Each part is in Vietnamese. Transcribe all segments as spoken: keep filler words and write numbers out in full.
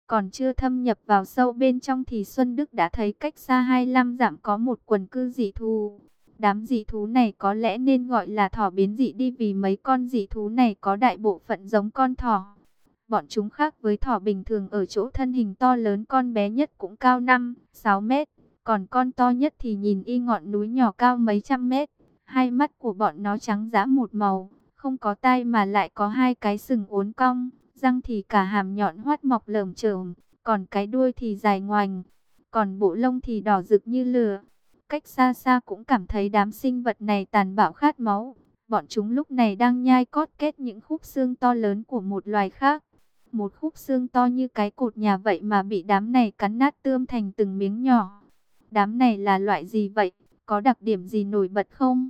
Còn chưa thâm nhập vào sâu bên trong thì Xuân Đức đã thấy cách xa hai mươi lăm dặm có một quần cư dị thú. Đám dị thú này có lẽ nên gọi là thỏ biến dị đi, vì mấy con dị thú này có đại bộ phận giống con thỏ. Bọn chúng khác với thỏ bình thường ở chỗ thân hình to lớn, con bé nhất cũng cao năm, sáu mét. Còn con to nhất thì nhìn y ngọn núi nhỏ cao mấy trăm mét. Hai mắt của bọn nó trắng dã một màu, không có tai mà lại có hai cái sừng uốn cong. Răng thì cả hàm nhọn hoắt mọc lởm chởm, còn cái đuôi thì dài ngoành, còn bộ lông thì đỏ rực như lửa. Cách xa xa cũng cảm thấy đám sinh vật này tàn bạo khát máu. Bọn chúng lúc này đang nhai cót két những khúc xương to lớn của một loài khác. Một khúc xương to như cái cột nhà vậy mà bị đám này cắn nát tươm thành từng miếng nhỏ. Đám này là loại gì vậy? Có đặc điểm gì nổi bật không?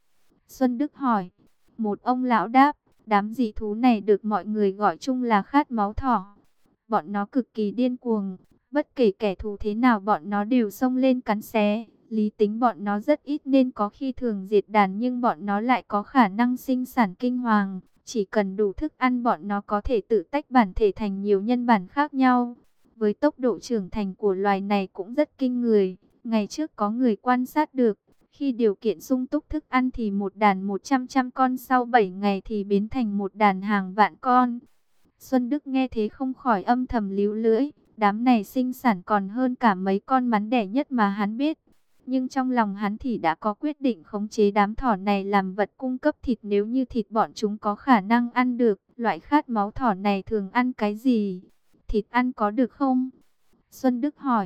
Xuân Đức hỏi. Một ông lão đáp. Đám dị thú này được mọi người gọi chung là khát máu thỏ. Bọn nó cực kỳ điên cuồng. Bất kể kẻ thù thế nào bọn nó đều xông lên cắn xé. Lý tính bọn nó rất ít nên có khi thường diệt đàn, nhưng bọn nó lại có khả năng sinh sản kinh hoàng. Chỉ cần đủ thức ăn bọn nó có thể tự tách bản thể thành nhiều nhân bản khác nhau. Với tốc độ trưởng thành của loài này cũng rất kinh người. Ngày trước có người quan sát được. Khi điều kiện sung túc thức ăn thì một đàn một trăm trăm con, sau bảy ngày thì biến thành một đàn hàng vạn con. Xuân Đức nghe thế không khỏi âm thầm líu lưỡi. Đám này sinh sản còn hơn cả mấy con mắn đẻ nhất mà hắn biết. Nhưng trong lòng hắn thì đã có quyết định khống chế đám thỏ này làm vật cung cấp thịt, nếu như thịt bọn chúng có khả năng ăn được. Loại khát máu thỏ này thường ăn cái gì? Thịt ăn có được không? Xuân Đức hỏi.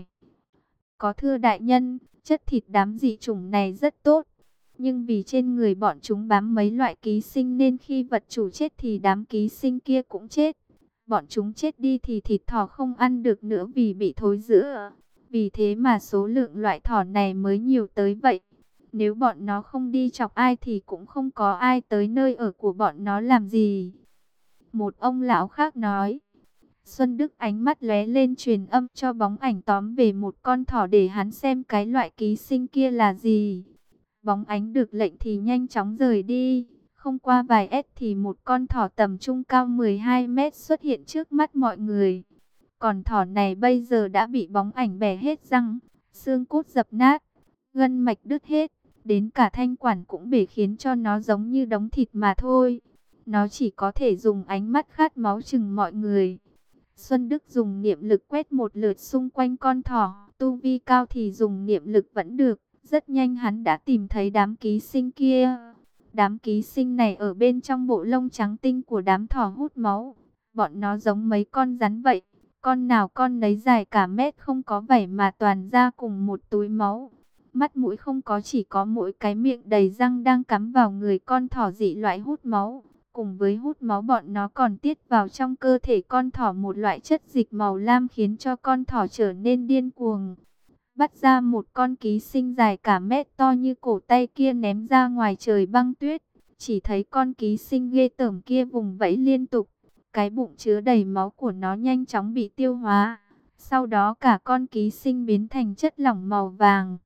Có thưa đại nhân, chất thịt đám dị chủng này rất tốt. Nhưng vì trên người bọn chúng bám mấy loại ký sinh nên khi vật chủ chết thì đám ký sinh kia cũng chết. Bọn chúng chết đi thì thịt thỏ không ăn được nữa vì bị thối rữa. Vì thế mà số lượng loại thỏ này mới nhiều tới vậy. Nếu bọn nó không đi chọc ai thì cũng không có ai tới nơi ở của bọn nó làm gì. Một ông lão khác nói. Xuân Đức ánh mắt lóe lên, truyền âm cho bóng ảnh tóm về một con thỏ để hắn xem cái loại ký sinh kia là gì. Bóng ánh được lệnh thì nhanh chóng rời đi. Không qua vài ét thì một con thỏ tầm trung cao mười hai mét xuất hiện trước mắt mọi người. Còn thỏ này bây giờ đã bị bóng ảnh bẻ hết răng, xương cốt dập nát, gân mạch đứt hết, đến cả thanh quản cũng bể khiến cho nó giống như đống thịt mà thôi. Nó chỉ có thể dùng ánh mắt khát máu chừng mọi người. Xuân Đức dùng niệm lực quét một lượt xung quanh con thỏ, tu vi cao thì dùng niệm lực vẫn được. Rất nhanh hắn đã tìm thấy đám ký sinh kia. Đám ký sinh này ở bên trong bộ lông trắng tinh của đám thỏ hút máu. Bọn nó giống mấy con rắn vậy. Con nào con nấy dài cả mét, không có vảy mà toàn ra cùng một túi máu. Mắt mũi không có, chỉ có mỗi cái miệng đầy răng đang cắm vào người con thỏ dị loại hút máu. Cùng với hút máu, bọn nó còn tiết vào trong cơ thể con thỏ một loại chất dịch màu lam khiến cho con thỏ trở nên điên cuồng. Bắt ra một con ký sinh dài cả mét to như cổ tay kia ném ra ngoài trời băng tuyết. Chỉ thấy con ký sinh ghê tởm kia vùng vẫy liên tục. Cái bụng chứa đầy máu của nó nhanh chóng bị tiêu hóa. Sau đó cả con ký sinh biến thành chất lỏng màu vàng.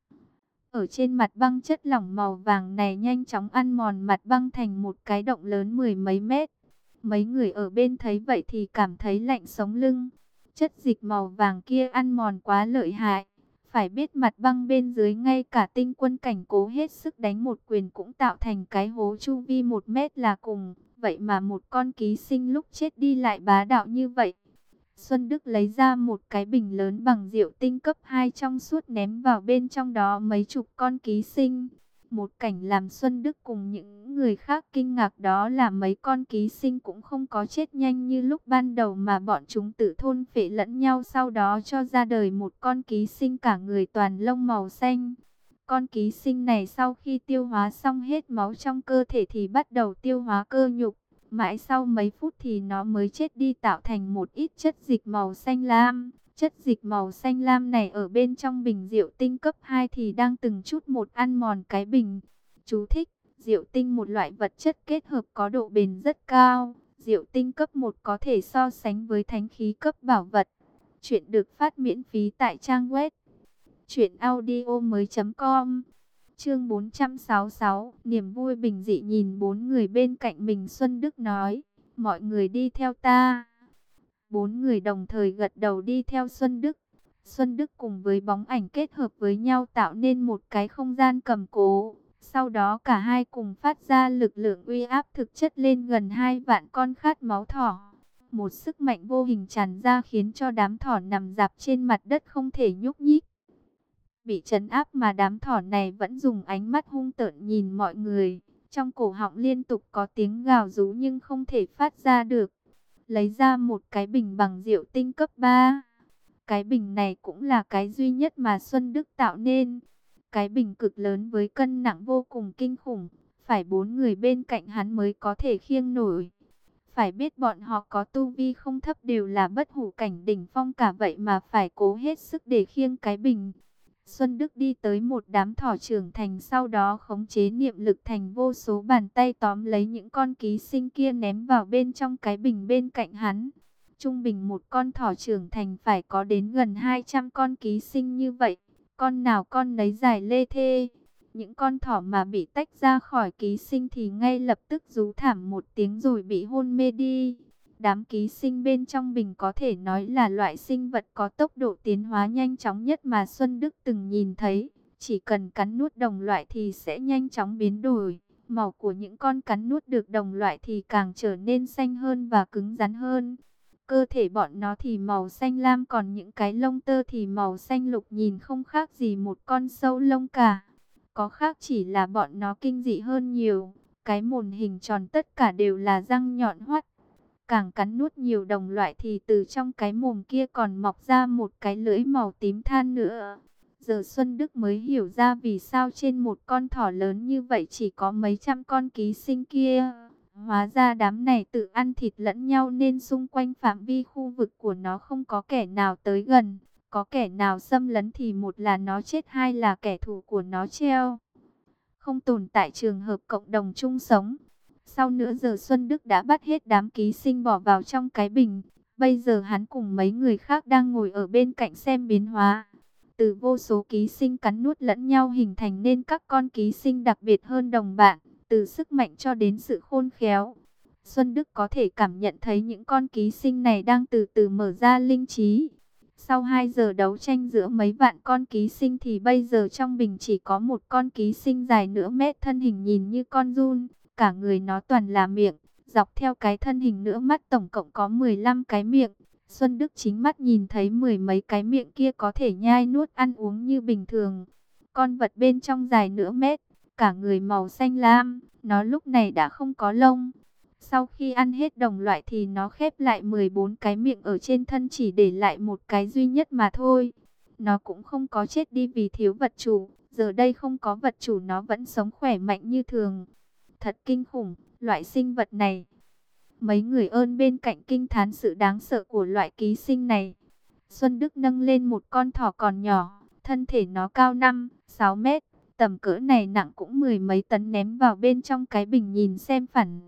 Ở trên mặt băng, chất lỏng màu vàng này nhanh chóng ăn mòn mặt băng thành một cái động lớn mười mấy mét. Mấy người ở bên thấy vậy thì cảm thấy lạnh sống lưng. Chất dịch màu vàng kia ăn mòn quá lợi hại. Phải biết mặt băng bên dưới ngay cả tinh quân cảnh cố hết sức đánh một quyền cũng tạo thành cái hố chu vi một mét là cùng. Vậy mà một con ký sinh lúc chết đi lại bá đạo như vậy. Xuân Đức lấy ra một cái bình lớn bằng rượu tinh cấp hai trong suốt ném vào bên trong đó mấy chục con ký sinh. Một cảnh làm Xuân Đức cùng những người khác kinh ngạc đó là mấy con ký sinh cũng không có chết nhanh như lúc ban đầu mà bọn chúng tự thôn phệ lẫn nhau, sau đó cho ra đời một con ký sinh cả người toàn lông màu xanh. Con ký sinh này sau khi tiêu hóa xong hết máu trong cơ thể thì bắt đầu tiêu hóa cơ nhục. Mãi sau mấy phút thì nó mới chết đi, tạo thành một ít chất dịch màu xanh lam. Chất dịch màu xanh lam này ở bên trong bình rượu tinh cấp hai thì đang từng chút một ăn mòn cái bình. Chú thích: rượu tinh một loại vật chất kết hợp có độ bền rất cao. Rượu tinh cấp một có thể so sánh với thánh khí cấp bảo vật. Chuyện được phát miễn phí tại trang web truyện audio mới chấm com. Chương bốn trăm sáu mươi sáu, niềm vui bình dị. Nhìn bốn người bên cạnh mình, Xuân Đức nói, mọi người đi theo ta. Bốn người đồng thời gật đầu đi theo Xuân Đức. Xuân Đức cùng với bóng ảnh kết hợp với nhau tạo nên một cái không gian cầm cố. Sau đó cả hai cùng phát ra lực lượng uy áp thực chất lên gần hai vạn con khát máu thỏ. Một sức mạnh vô hình tràn ra khiến cho đám thỏ nằm rạp trên mặt đất không thể nhúc nhích. Bị trấn áp mà đám thỏ này vẫn dùng ánh mắt hung tợn nhìn mọi người. Trong cổ họng liên tục có tiếng gào rú nhưng không thể phát ra được. Lấy ra một cái bình bằng rượu tinh cấp ba. Cái bình này cũng là cái duy nhất mà Xuân Đức tạo nên. Cái bình cực lớn với cân nặng vô cùng kinh khủng. Phải bốn người bên cạnh hắn mới có thể khiêng nổi. Phải biết bọn họ có tu vi không thấp đều là bất hủ cảnh đỉnh phong cả vậy mà phải cố hết sức để khiêng cái bình. Xuân Đức đi tới một đám thỏ trưởng thành, sau đó khống chế niệm lực thành vô số bàn tay tóm lấy những con ký sinh kia ném vào bên trong cái bình bên cạnh hắn. Trung bình một con thỏ trưởng thành phải có đến gần hai trăm con ký sinh như vậy. Con nào con nấy dài lê thê. Những con thỏ mà bị tách ra khỏi ký sinh thì ngay lập tức rú thảm một tiếng rồi bị hôn mê đi. Đám ký sinh bên trong bình có thể nói là loại sinh vật có tốc độ tiến hóa nhanh chóng nhất mà Xuân Đức từng nhìn thấy. Chỉ cần cắn nuốt đồng loại thì sẽ nhanh chóng biến đổi. Màu của những con cắn nuốt được đồng loại thì càng trở nên xanh hơn và cứng rắn hơn. Cơ thể bọn nó thì màu xanh lam, còn những cái lông tơ thì màu xanh lục, nhìn không khác gì một con sâu lông cả. Có khác chỉ là bọn nó kinh dị hơn nhiều. Cái mồm hình tròn tất cả đều là răng nhọn hoắt. Càng cắn nuốt nhiều đồng loại thì từ trong cái mồm kia còn mọc ra một cái lưỡi màu tím than nữa. Giờ Xuân Đức mới hiểu ra vì sao trên một con thỏ lớn như vậy chỉ có mấy trăm con ký sinh kia. Hóa ra đám này tự ăn thịt lẫn nhau nên xung quanh phạm vi khu vực của nó không có kẻ nào tới gần. Có kẻ nào xâm lấn thì một là nó chết, hai là kẻ thù của nó treo. Không tồn tại trường hợp cộng đồng chung sống. Sau nửa giờ Xuân Đức đã bắt hết đám ký sinh bỏ vào trong cái bình. Bây giờ hắn cùng mấy người khác đang ngồi ở bên cạnh xem biến hóa. Từ vô số ký sinh cắn nuốt lẫn nhau hình thành nên các con ký sinh đặc biệt hơn đồng bạn. Từ sức mạnh cho đến sự khôn khéo. Xuân Đức có thể cảm nhận thấy những con ký sinh này đang từ từ mở ra linh trí. Sau hai giờ đấu tranh giữa mấy vạn con ký sinh thì bây giờ trong bình chỉ có một con ký sinh dài nửa mét, thân hình nhìn như con giun. Cả người nó toàn là miệng, dọc theo cái thân hình nửa mắt tổng cộng có mười lăm cái miệng. Xuân Đức chính mắt nhìn thấy mười mấy cái miệng kia có thể nhai nuốt ăn uống như bình thường. Con vật bên trong dài nửa mét, cả người màu xanh lam, nó lúc này đã không có lông. Sau khi ăn hết đồng loại thì nó khép lại mười bốn cái miệng ở trên thân, chỉ để lại một cái duy nhất mà thôi. Nó cũng không có chết đi vì thiếu vật chủ, giờ đây không có vật chủ nó vẫn sống khỏe mạnh như thường. Thật kinh khủng, loại sinh vật này. Mấy người ơn bên cạnh kinh thán sự đáng sợ của loại ký sinh này. Xuân Đức nâng lên một con thỏ còn nhỏ, thân thể nó cao năm, sáu mét, tầm cỡ này nặng cũng mười mấy tấn, ném vào bên trong cái bình nhìn xem phản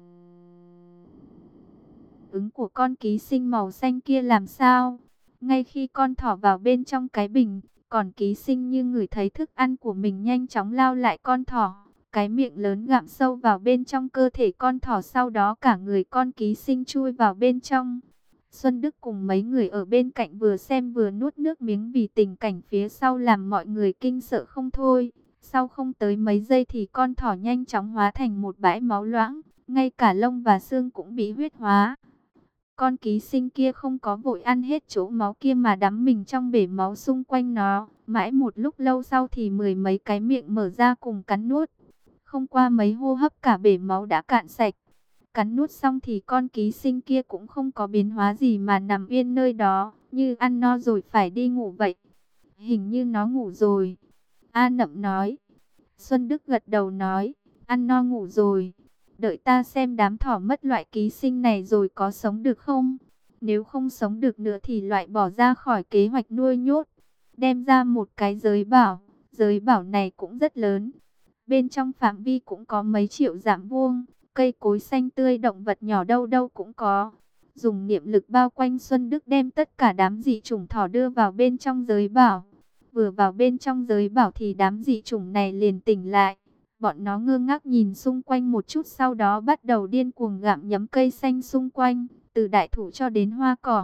ứng của con ký sinh màu xanh kia làm sao. Ngay khi con thỏ vào bên trong cái bình, còn ký sinh như ngửi thấy thức ăn của mình nhanh chóng lao lại con thỏ. Cái miệng lớn gặm sâu vào bên trong cơ thể con thỏ, sau đó cả người con ký sinh chui vào bên trong. Xuân Đức cùng mấy người ở bên cạnh vừa xem vừa nuốt nước miếng vì tình cảnh phía sau làm mọi người kinh sợ không thôi. Sau không tới mấy giây thì con thỏ nhanh chóng hóa thành một bãi máu loãng, ngay cả lông và xương cũng bị huyết hóa. Con ký sinh kia không có vội ăn hết chỗ máu kia mà đắm mình trong bể máu xung quanh nó. Mãi một lúc lâu sau thì mười mấy cái miệng mở ra cùng cắn nuốt. Không qua mấy hô hấp cả bể máu đã cạn sạch. Cắn nuốt xong thì con ký sinh kia cũng không có biến hóa gì mà nằm yên nơi đó, như ăn no rồi phải đi ngủ vậy. Hình như nó ngủ rồi. A Nậm nói. Xuân Đức gật đầu nói, ăn no ngủ rồi. Đợi ta xem đám thỏ mất loại ký sinh này rồi có sống được không? Nếu không sống được nữa thì loại bỏ ra khỏi kế hoạch nuôi nhốt. Đem ra một cái giới bảo. Giới bảo này cũng rất lớn. Bên trong phạm vi cũng có mấy triệu dặm vuông. Cây cối xanh tươi, động vật nhỏ đâu đâu cũng có. Dùng niệm lực bao quanh, Xuân Đức đem tất cả đám dị chủng thỏ đưa vào bên trong giới bảo. Vừa vào bên trong giới bảo thì đám dị chủng này liền tỉnh lại. Bọn nó ngơ ngác nhìn xung quanh một chút, sau đó bắt đầu điên cuồng gặm nhấm cây xanh xung quanh, từ đại thụ cho đến hoa cỏ.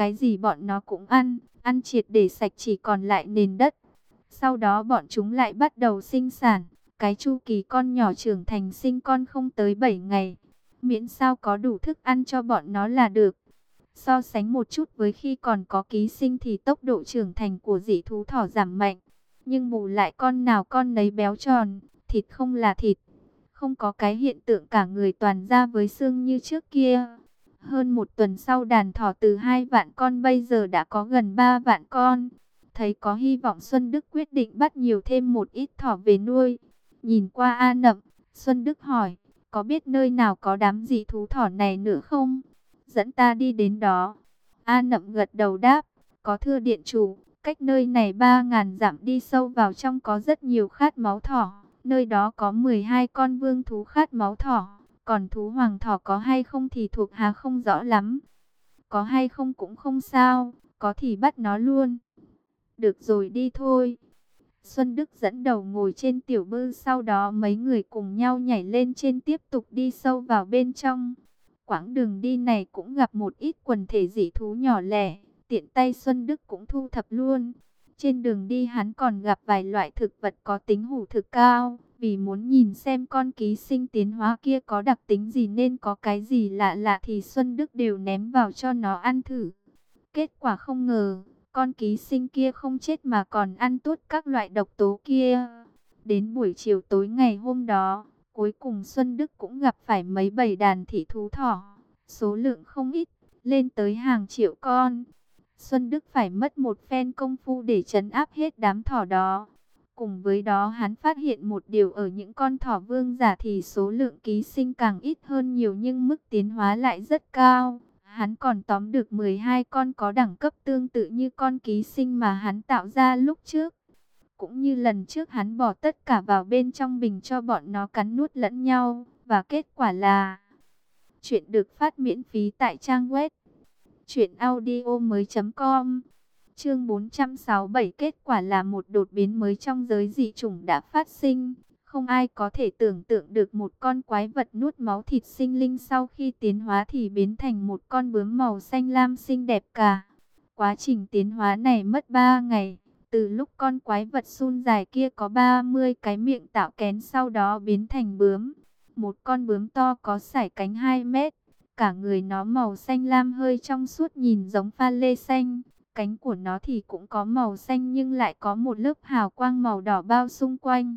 cái gì bọn nó cũng ăn, ăn triệt để sạch chỉ còn lại nền đất. Sau đó bọn chúng lại bắt đầu sinh sản, cái chu kỳ con nhỏ trưởng thành sinh con không tới bảy ngày. Miễn sao có đủ thức ăn cho bọn nó là được. So sánh một chút với khi còn có ký sinh thì tốc độ trưởng thành của dị thú thỏ giảm mạnh. Nhưng bù lại con nào con nấy béo tròn, thịt không là thịt. Không có cái hiện tượng cả người toàn da với xương như trước kia. Hơn một tuần sau đàn thỏ từ hai vạn con bây giờ đã có gần ba vạn con. Thấy có hy vọng Xuân Đức quyết định bắt nhiều thêm một ít thỏ về nuôi. Nhìn qua A Nậm, Xuân Đức hỏi, có biết nơi nào có đám dị thú thỏ này nữa không? Dẫn ta đi đến đó. A Nậm gật đầu đáp, có thưa điện chủ, cách nơi này ba ngàn dặm đi sâu vào trong có rất nhiều khát máu thỏ. Nơi đó có mười hai con vương thú khát máu thỏ, còn thú hoàng thỏ có hay không thì thuộc hạ không rõ lắm. Có hay không cũng không sao, có thì bắt nó luôn. Được rồi đi thôi. Xuân Đức dẫn đầu ngồi trên tiểu bư, sau đó mấy người cùng nhau nhảy lên trên tiếp tục đi sâu vào bên trong. Quãng đường đi này cũng gặp một ít quần thể dị thú nhỏ lẻ, tiện tay Xuân Đức cũng thu thập luôn. Trên đường đi hắn còn gặp vài loại thực vật có tính hủ thực cao, vì muốn nhìn xem con ký sinh tiến hóa kia có đặc tính gì nên có cái gì lạ lạ thì Xuân Đức đều ném vào cho nó ăn thử. Kết quả không ngờ, con ký sinh kia không chết mà còn ăn tốt các loại độc tố kia. Đến buổi chiều tối ngày hôm đó, cuối cùng Xuân Đức cũng gặp phải mấy bầy đàn thị thú thỏ, số lượng không ít, lên tới hàng triệu con. Xuân Đức phải mất một phen công phu để trấn áp hết đám thỏ đó. Cùng với đó hắn phát hiện một điều, ở những con thỏ vương giả thì số lượng ký sinh càng ít hơn nhiều nhưng mức tiến hóa lại rất cao. Hắn còn tóm được mười hai con có đẳng cấp tương tự như con ký sinh mà hắn tạo ra lúc trước. Cũng như lần trước hắn bỏ tất cả vào bên trong bình cho bọn nó cắn nuốt lẫn nhau. Và kết quả là... Chuyện được phát miễn phí tại trang web truyện audio mới chấm com. Chương bốn trăm sáu mươi bảy, kết quả là một đột biến mới trong giới dị chủng đã phát sinh. Không ai có thể tưởng tượng được một con quái vật nuốt máu thịt sinh linh sau khi tiến hóa thì biến thành một con bướm màu xanh lam xinh đẹp cả. Quá trình tiến hóa này mất ba ngày. Từ lúc con quái vật sun dài kia có ba mươi cái miệng tạo kén, sau đó biến thành bướm. Một con bướm to có sải cánh hai mét. Cả người nó màu xanh lam hơi trong suốt nhìn giống pha lê xanh. Cánh của nó thì cũng có màu xanh nhưng lại có một lớp hào quang màu đỏ bao xung quanh.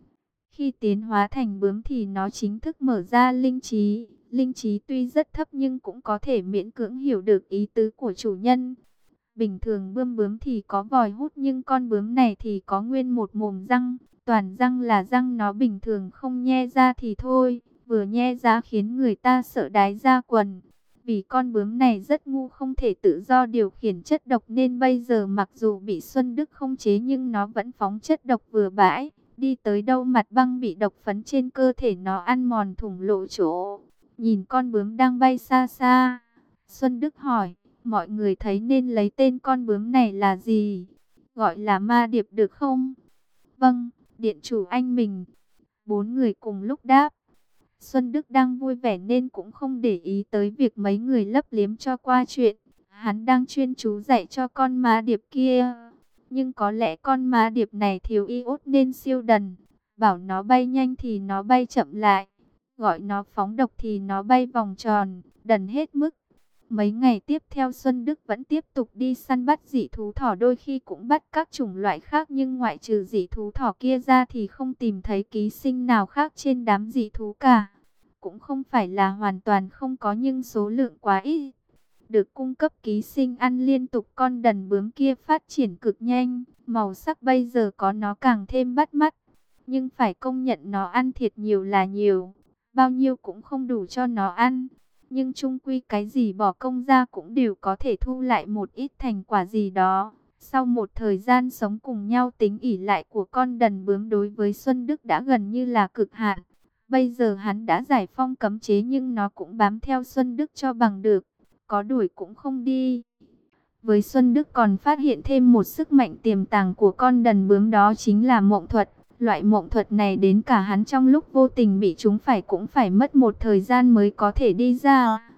Khi tiến hóa thành bướm thì nó chính thức mở ra linh trí. Linh trí tuy rất thấp nhưng cũng có thể miễn cưỡng hiểu được ý tứ của chủ nhân. Bình thường bươm bướm thì có vòi hút nhưng con bướm này thì có nguyên một mồm răng. Toàn răng là răng, nó bình thường không nhe ra thì thôi, vừa nhe ra khiến người ta sợ đái ra quần. Vì con bướm này rất ngu, không thể tự do điều khiển chất độc nên bây giờ mặc dù bị Xuân Đức không chế nhưng nó vẫn phóng chất độc vừa bãi. Đi tới đâu mặt băng bị độc phấn trên cơ thể nó ăn mòn thủng lộ chỗ. Nhìn con bướm đang bay xa xa, Xuân Đức hỏi, mọi người thấy nên lấy tên con bướm này là gì? Gọi là ma điệp được không? Vâng, điện chủ anh mình. Bốn người cùng lúc đáp. Xuân Đức đang vui vẻ nên cũng không để ý tới việc mấy người lấp liếm cho qua chuyện. Hắn đang chuyên chú dạy cho con ma điệp kia. Nhưng có lẽ con ma điệp này thiếu iốt nên siêu đần. Bảo nó bay nhanh thì nó bay chậm lại. Gọi nó phóng độc thì nó bay vòng tròn, đần hết mức. Mấy ngày tiếp theo Xuân Đức vẫn tiếp tục đi săn bắt dị thú thỏ, đôi khi cũng bắt các chủng loại khác, nhưng ngoại trừ dị thú thỏ kia ra thì không tìm thấy ký sinh nào khác trên đám dị thú cả. Cũng không phải là hoàn toàn không có nhưng số lượng quá ít. Được cung cấp ký sinh ăn liên tục, con đần bướm kia phát triển cực nhanh, màu sắc bây giờ có nó càng thêm bắt mắt. Nhưng phải công nhận nó ăn thiệt nhiều là nhiều, bao nhiêu cũng không đủ cho nó ăn. Nhưng chung quy cái gì bỏ công ra cũng đều có thể thu lại một ít thành quả gì đó. Sau một thời gian sống cùng nhau, tính ỷ lại của con đần bướm đối với Xuân Đức đã gần như là cực hạn. Bây giờ hắn đã giải phong cấm chế nhưng nó cũng bám theo Xuân Đức cho bằng được, có đuổi cũng không đi. Với Xuân Đức còn phát hiện thêm một sức mạnh tiềm tàng của con đần bướm, đó chính là mộng thuật. Loại mộng thuật này đến cả hắn trong lúc vô tình bị trúng phải cũng phải mất một thời gian mới có thể đi ra.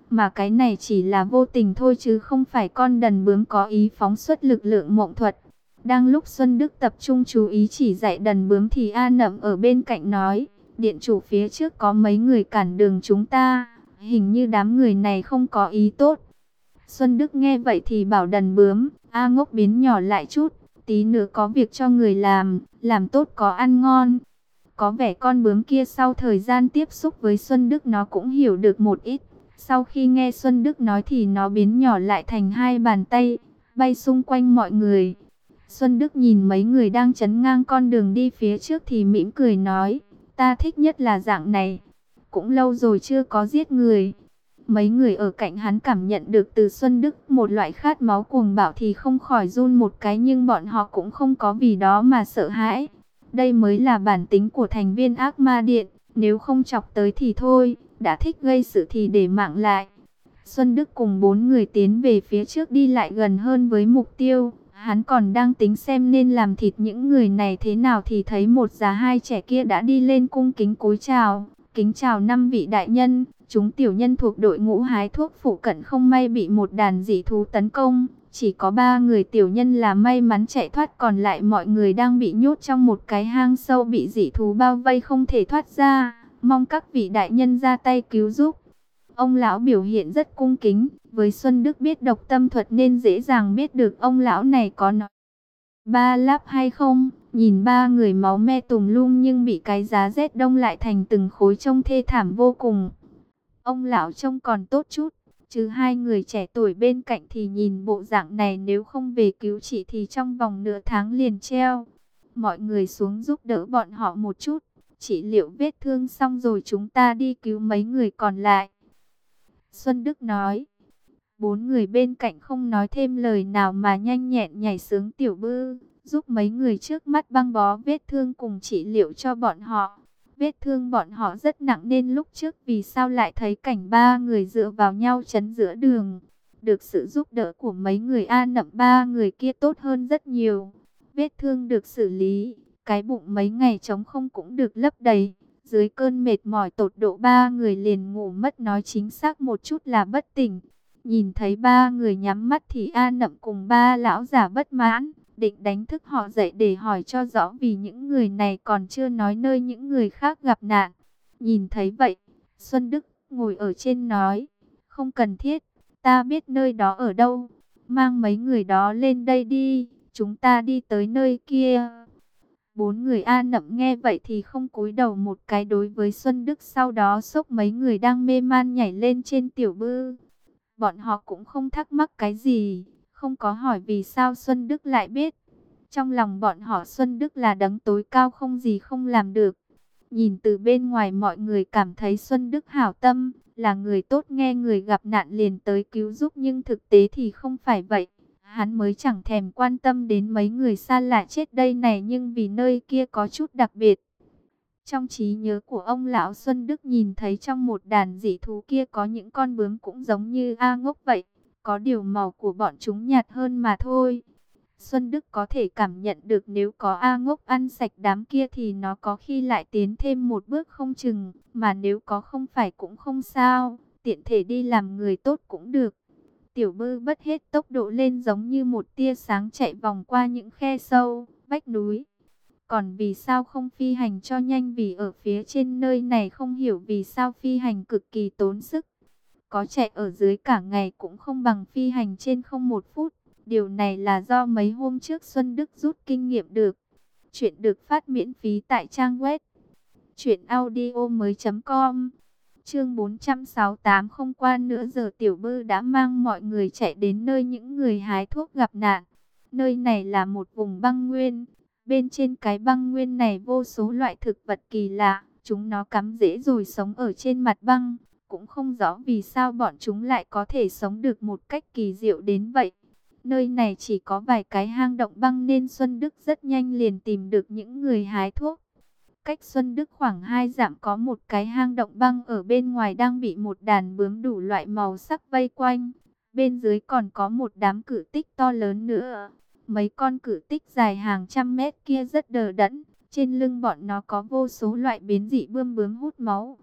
Mà cái này chỉ là vô tình thôi chứ không phải con đần bướm có ý phóng xuất lực lượng mộng thuật. Đang lúc Xuân Đức tập trung chú ý chỉ dạy đần bướm thì A Nậm ở bên cạnh nói, điện chủ phía trước có mấy người cản đường chúng ta, hình như đám người này không có ý tốt. Xuân Đức nghe vậy thì bảo đần bướm, A Ngốc biến nhỏ lại chút, tí nữa có việc cho người làm, làm tốt có ăn ngon. Có vẻ con bướm kia sau thời gian tiếp xúc với Xuân Đức nó cũng hiểu được một ít. Sau khi nghe Xuân Đức nói thì nó biến nhỏ lại thành hai bàn tay, bay xung quanh mọi người. Xuân Đức nhìn mấy người đang chắn ngang con đường đi phía trước thì mỉm cười nói, ta thích nhất là dạng này, cũng lâu rồi chưa có giết người. Mấy người ở cạnh hắn cảm nhận được từ Xuân Đức một loại khát máu cuồng bạo thì không khỏi run một cái, nhưng bọn họ cũng không có vì đó mà sợ hãi. Đây mới là bản tính của thành viên ác ma điện, nếu không chọc tới thì thôi, đã thích gây sự thì để mạng lại. Xuân Đức cùng bốn người tiến về phía trước đi lại gần hơn với mục tiêu. Hắn còn đang tính xem nên làm thịt những người này thế nào thì thấy một già hai trẻ kia đã đi lên cung kính cúi chào. Kính chào năm vị đại nhân, chúng tiểu nhân thuộc đội ngũ hái thuốc phụ cận không may bị một đàn dị thú tấn công. Chỉ có ba người tiểu nhân là may mắn chạy thoát, còn lại mọi người đang bị nhốt trong một cái hang sâu bị dị thú bao vây không thể thoát ra. Mong các vị đại nhân ra tay cứu giúp. Ông lão biểu hiện rất cung kính, với Xuân Đức biết độc tâm thuật nên dễ dàng biết được ông lão này có nói ba láp hay không. Nhìn ba người máu me tùm lum nhưng bị cái giá rét đông lại thành từng khối trông thê thảm vô cùng. Ông lão trông còn tốt chút, chứ hai người trẻ tuổi bên cạnh thì nhìn bộ dạng này nếu không về cứu trị thì trong vòng nửa tháng liền treo. Mọi người xuống giúp đỡ bọn họ một chút, trị liệu vết thương xong rồi chúng ta đi cứu mấy người còn lại. Xuân Đức nói. Bốn người bên cạnh không nói thêm lời nào mà nhanh nhẹn nhảy xuống Tiểu Bư, giúp mấy người trước mắt băng bó vết thương cùng trị liệu cho bọn họ. Vết thương bọn họ rất nặng nên lúc trước vì sao lại thấy cảnh ba người dựa vào nhau chắn giữa đường. Được sự giúp đỡ của mấy người A Nậm, ba người kia tốt hơn rất nhiều. Vết thương được xử lý, cái bụng mấy ngày trống không cũng được lấp đầy. Dưới cơn mệt mỏi tột độ ba người liền ngủ mất, nói chính xác một chút là bất tỉnh. Nhìn thấy ba người nhắm mắt thì A Nậm cùng ba lão giả bất mãn, định đánh thức họ dậy để hỏi cho rõ vì những người này còn chưa nói nơi những người khác gặp nạn. Nhìn thấy vậy, Xuân Đức ngồi ở trên nói, không cần thiết, ta biết nơi đó ở đâu, mang mấy người đó lên đây đi, chúng ta đi tới nơi kia. Bốn người A Nậm nghe vậy thì không cúi đầu một cái đối với Xuân Đức, sau đó xốc mấy người đang mê man nhảy lên trên Tiểu Bư. Bọn họ cũng không thắc mắc cái gì, không có hỏi vì sao Xuân Đức lại biết. Trong lòng bọn họ Xuân Đức là đấng tối cao không gì không làm được. Nhìn từ bên ngoài mọi người cảm thấy Xuân Đức hảo tâm, là người tốt nghe người gặp nạn liền tới cứu giúp, nhưng thực tế thì không phải vậy. Hắn mới chẳng thèm quan tâm đến mấy người xa lạ chết đây này, nhưng vì nơi kia có chút đặc biệt. Trong trí nhớ của ông lão Xuân Đức nhìn thấy trong một đàn dị thú kia có những con bướm cũng giống như A Ngốc vậy. Có điều màu của bọn chúng nhạt hơn mà thôi. Xuân Đức có thể cảm nhận được nếu có A Ngốc ăn sạch đám kia thì nó có khi lại tiến thêm một bước không chừng. Mà nếu có không phải cũng không sao, tiện thể đi làm người tốt cũng được. Tiểu Bư bất hết tốc độ lên giống như một tia sáng chạy vòng qua những khe sâu, vách núi. Còn vì sao không phi hành cho nhanh, vì ở phía trên nơi này không hiểu vì sao phi hành cực kỳ tốn sức. Có chạy ở dưới cả ngày cũng không bằng phi hành trên không một phút. Điều này là do mấy hôm trước Xuân Đức rút kinh nghiệm được. Chuyện được phát miễn phí tại trang web truyện audio mới chấm com. Chương bốn trăm sáu mươi tám. Không qua nửa giờ Tiểu Bư đã mang mọi người chạy đến nơi những người hái thuốc gặp nạn. Nơi này là một vùng băng nguyên. Bên trên cái băng nguyên này vô số loại thực vật kỳ lạ, chúng nó cắm rễ rồi sống ở trên mặt băng. Cũng không rõ vì sao bọn chúng lại có thể sống được một cách kỳ diệu đến vậy. Nơi này chỉ có vài cái hang động băng nên Xuân Đức rất nhanh liền tìm được những người hái thuốc. Cách Xuân Đức khoảng hai dặm có một cái hang động băng, ở bên ngoài đang bị một đàn bướm đủ loại màu sắc vây quanh. Bên dưới còn có một đám cử tích to lớn nữa. Mấy con cử tích dài hàng trăm mét kia rất đờ đẫn. Trên lưng bọn nó có vô số loại biến dị bươm bướm hút máu.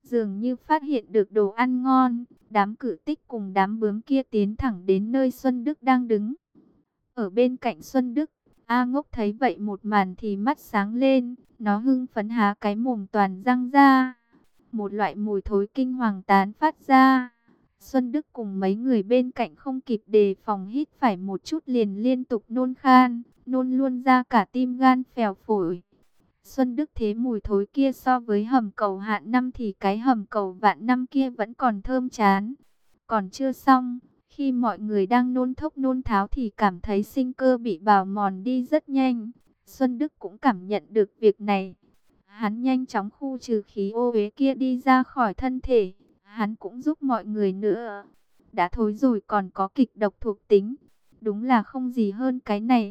Dường như phát hiện được đồ ăn ngon, đám cử tích cùng đám bướm kia tiến thẳng đến nơi Xuân Đức đang đứng. Ở bên cạnh Xuân Đức, A Ngốc thấy vậy một màn thì mắt sáng lên, nó hưng phấn há cái mồm toàn răng ra. Một loại mùi thối kinh hoàng tán phát ra. Xuân Đức cùng mấy người bên cạnh không kịp đề phòng hít phải một chút liền liên tục nôn khan, nôn luôn ra cả tim gan phèo phổi. Xuân Đức thế mùi thối kia so với hầm cầu hạn năm thì cái hầm cầu vạn năm kia vẫn còn thơm chán. Còn chưa xong, khi mọi người đang nôn thốc nôn tháo thì cảm thấy sinh cơ bị bào mòn đi rất nhanh. Xuân Đức cũng cảm nhận được việc này. Hắn nhanh chóng khu trừ khí ô uế kia đi ra khỏi thân thể. Hắn cũng giúp mọi người nữa. Đã thối rồi còn có kịch độc thuộc tính. Đúng là không gì hơn cái này.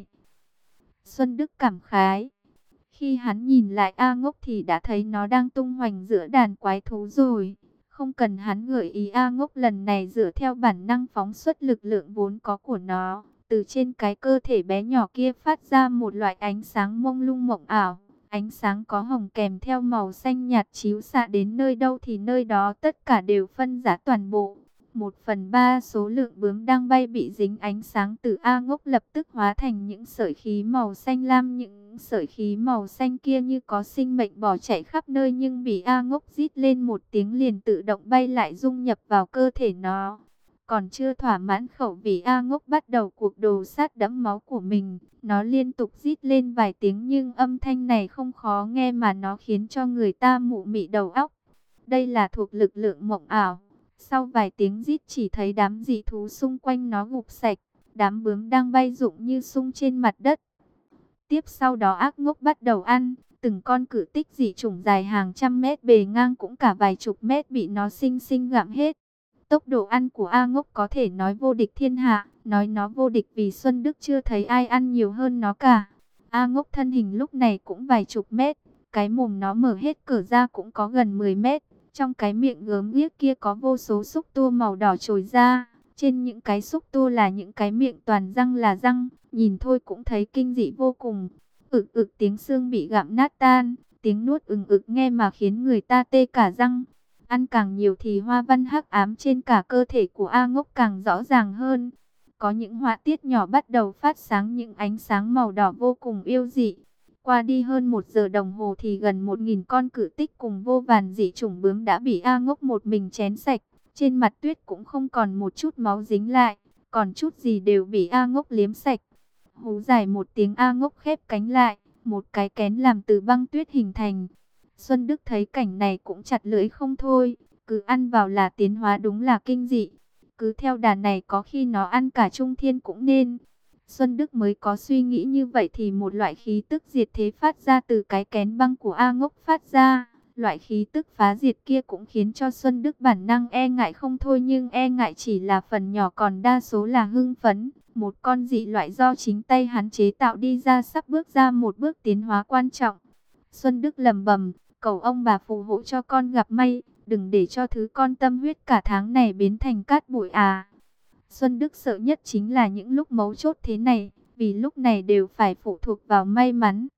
Xuân Đức cảm khái. Khi hắn nhìn lại A Ngốc thì đã thấy nó đang tung hoành giữa đàn quái thú rồi. Không cần hắn gợi ý, A Ngốc lần này dựa theo bản năng phóng xuất lực lượng vốn có của nó. Từ trên cái cơ thể bé nhỏ kia phát ra một loại ánh sáng mông lung mộng ảo. Ánh sáng có hồng kèm theo màu xanh nhạt chiếu xạ đến nơi đâu thì nơi đó tất cả đều phân rã toàn bộ. Một phần ba số lượng bướm đang bay bị dính ánh sáng từ A Ngốc lập tức hóa thành những sợi khí màu xanh lam. Những sợi khí màu xanh kia như có sinh mệnh bỏ chạy khắp nơi nhưng bị A Ngốc rít lên một tiếng liền tự động bay lại dung nhập vào cơ thể nó. Còn chưa thỏa mãn khẩu vị, A Ngốc bắt đầu cuộc đồ sát đẫm máu của mình. Nó liên tục rít lên vài tiếng nhưng âm thanh này không khó nghe mà nó khiến cho người ta mụ mị đầu óc. Đây là thuộc lực lượng mộng ảo. Sau vài tiếng rít chỉ thấy đám dị thú xung quanh nó gục sạch. Đám bướm đang bay rụng như sung trên mặt đất. Tiếp sau đó ác ngốc bắt đầu ăn. Từng con cử tích dị chủng dài hàng trăm mét bề ngang cũng cả vài chục mét bị nó xinh xinh gặm hết. Tốc độ ăn của A Ngốc có thể nói vô địch thiên hạ. Nói nó vô địch vì Xuân Đức chưa thấy ai ăn nhiều hơn nó cả. A Ngốc thân hình lúc này cũng vài chục mét. Cái mồm nó mở hết cỡ ra cũng có gần mười mét. Trong cái miệng gớm ghiếc kia có vô số xúc tua màu đỏ trồi ra. Trên những cái xúc tua là những cái miệng toàn răng là răng. Nhìn thôi cũng thấy kinh dị vô cùng. Ực ực tiếng xương bị gặm nát tan. Tiếng nuốt ừng ực nghe mà khiến người ta tê cả răng. Ăn càng nhiều thì hoa văn hắc ám trên cả cơ thể của A Ngốc càng rõ ràng hơn. Có những họa tiết nhỏ bắt đầu phát sáng những ánh sáng màu đỏ vô cùng yêu dị. Qua đi hơn một giờ đồng hồ thì gần một nghìn con cử tích cùng vô vàn dị chủng bướm đã bị A Ngốc một mình chén sạch. Trên mặt tuyết cũng không còn một chút máu dính lại, còn chút gì đều bị A Ngốc liếm sạch. Hú dài một tiếng, A Ngốc khép cánh lại, một cái kén làm từ băng tuyết hình thành. Xuân Đức thấy cảnh này cũng chặt lưỡi không thôi, cứ ăn vào là tiến hóa đúng là kinh dị. Cứ theo đà này có khi nó ăn cả trung thiên cũng nên. Xuân Đức mới có suy nghĩ như vậy thì một loại khí tức diệt thế phát ra từ cái kén băng của A Ngốc phát ra. Loại khí tức phá diệt kia cũng khiến cho Xuân Đức bản năng e ngại không thôi, nhưng e ngại chỉ là phần nhỏ còn đa số là hưng phấn. Một con dị loại do chính tay hắn chế tạo đi ra sắp bước ra một bước tiến hóa quan trọng. Xuân Đức lầm bầm, cầu ông bà phù hộ cho con gặp may, đừng để cho thứ con tâm huyết cả tháng này biến thành cát bụi à. Xuân Đức sợ nhất chính là những lúc mấu chốt thế này, vì lúc này đều phải phụ thuộc vào may mắn.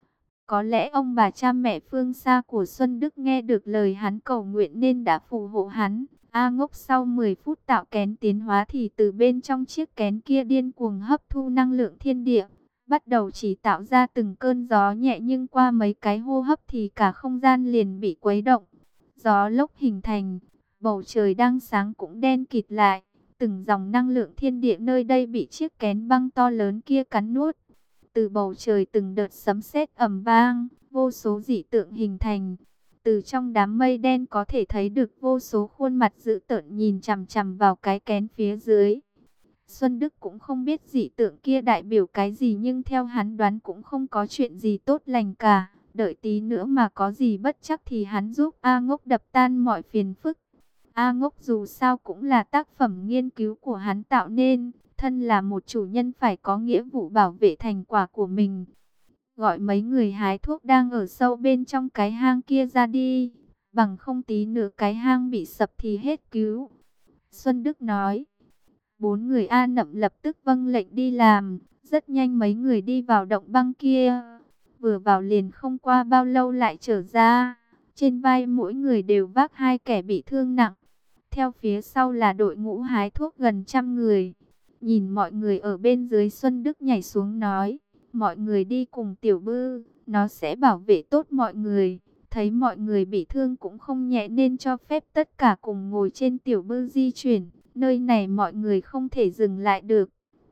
Có lẽ ông bà cha mẹ phương xa của Xuân Đức nghe được lời hắn cầu nguyện nên đã phù hộ hắn. A Ngốc sau mười phút tạo kén tiến hóa thì từ bên trong chiếc kén kia điên cuồng hấp thu năng lượng thiên địa. Bắt đầu chỉ tạo ra từng cơn gió nhẹ nhưng qua mấy cái hô hấp thì cả không gian liền bị quấy động. Gió lốc hình thành, bầu trời đang sáng cũng đen kịt lại. Từng dòng năng lượng thiên địa nơi đây bị chiếc kén băng to lớn kia cắn nuốt. Từ bầu trời từng đợt sấm sét ầm vang, vô số dị tượng hình thành. Từ trong đám mây đen có thể thấy được vô số khuôn mặt dữ tợn nhìn chằm chằm vào cái kén phía dưới. Xuân Đức cũng không biết dị tượng kia đại biểu cái gì nhưng theo hắn đoán cũng không có chuyện gì tốt lành cả. Đợi tí nữa mà có gì bất chắc thì hắn giúp A Ngốc đập tan mọi phiền phức. A Ngốc dù sao cũng là tác phẩm nghiên cứu của hắn tạo nên, thân là một chủ nhân phải có nghĩa vụ bảo vệ thành quả của mình. Gọi mấy người hái thuốc đang ở sâu bên trong cái hang kia ra đi, bằng không tí nữa cái hang bị sập thì hết cứu. Xuân Đức nói. Bốn người A Nậm lập tức vâng lệnh đi làm, rất nhanh mấy người đi vào động băng kia. Vừa vào liền không qua bao lâu lại trở ra. Trên vai mỗi người đều vác hai kẻ bị thương nặng. Theo phía sau là đội ngũ hái thuốc gần trăm người. Nhìn mọi người ở bên dưới, Xuân Đức nhảy xuống nói, mọi người đi cùng Tiểu Bư, nó sẽ bảo vệ tốt mọi người. Thấy mọi người bị thương cũng không nhẹ nên cho phép tất cả cùng ngồi trên Tiểu Bư di chuyển. Nơi này mọi người không thể dừng lại được.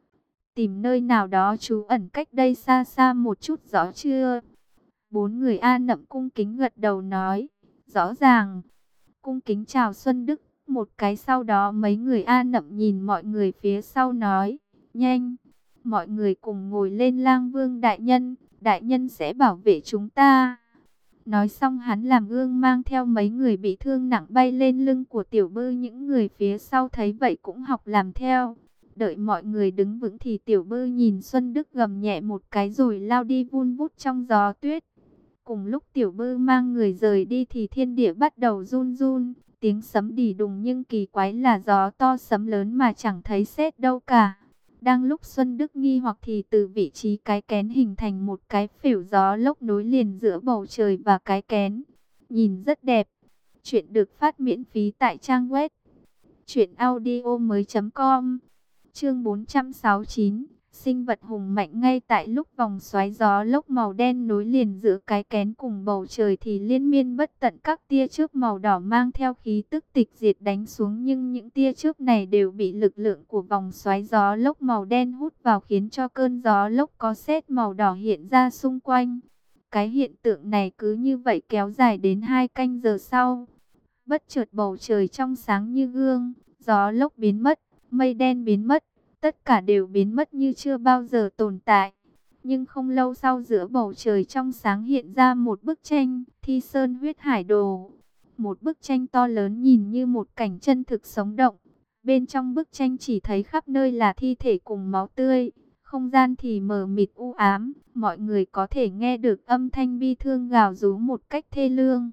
Tìm nơi nào đó trú ẩn cách đây xa xa một chút, rõ chưa? Bốn người A Nậm cung kính gật đầu nói, rõ ràng. Cung kính chào Xuân Đức một cái, sau đó mấy người A Nậm nhìn mọi người phía sau nói, nhanh, mọi người cùng ngồi lên. Lang Vương đại nhân, đại nhân sẽ bảo vệ chúng ta. Nói xong hắn làm gương mang theo mấy người bị thương nặng bay lên lưng của Tiểu Bư. Những người phía sau thấy vậy cũng học làm theo. Đợi mọi người đứng vững thì Tiểu Bư nhìn Xuân Đức gầm nhẹ một cái rồi lao đi vun vút trong gió tuyết. Cùng lúc Tiểu Bư mang người rời đi thì thiên địa bắt đầu run run, tiếng sấm đì đùng, nhưng kỳ quái là gió to sấm lớn mà chẳng thấy sét đâu cả. Đang lúc Xuân Đức nghi hoặc thì từ vị trí cái kén hình thành một cái phễu gió lốc nối liền giữa bầu trời và cái kén. Nhìn rất đẹp. Chuyện được phát miễn phí tại trang web truyện audio mới chấm com. Chương bốn trăm sáu mươi chín, sinh vật hùng mạnh. Ngay tại lúc vòng xoáy gió lốc màu đen nối liền giữa cái kén cùng bầu trời thì liên miên bất tận các tia chớp màu đỏ mang theo khí tức tịch diệt đánh xuống, nhưng những tia chớp này đều bị lực lượng của vòng xoáy gió lốc màu đen hút vào, khiến cho cơn gió lốc có sét màu đỏ hiện ra xung quanh. Cái hiện tượng này cứ như vậy kéo dài đến hai canh giờ sau. Bất chợt bầu trời trong sáng như gương, gió lốc biến mất, mây đen biến mất, tất cả đều biến mất như chưa bao giờ tồn tại. Nhưng không lâu sau, giữa bầu trời trong sáng hiện ra một bức tranh, Thi Sơn Huyết Hải Đồ. Một bức tranh to lớn nhìn như một cảnh chân thực sống động. Bên trong bức tranh chỉ thấy khắp nơi là thi thể cùng máu tươi, không gian thì mờ mịt u ám, mọi người có thể nghe được âm thanh bi thương gào rú một cách thê lương.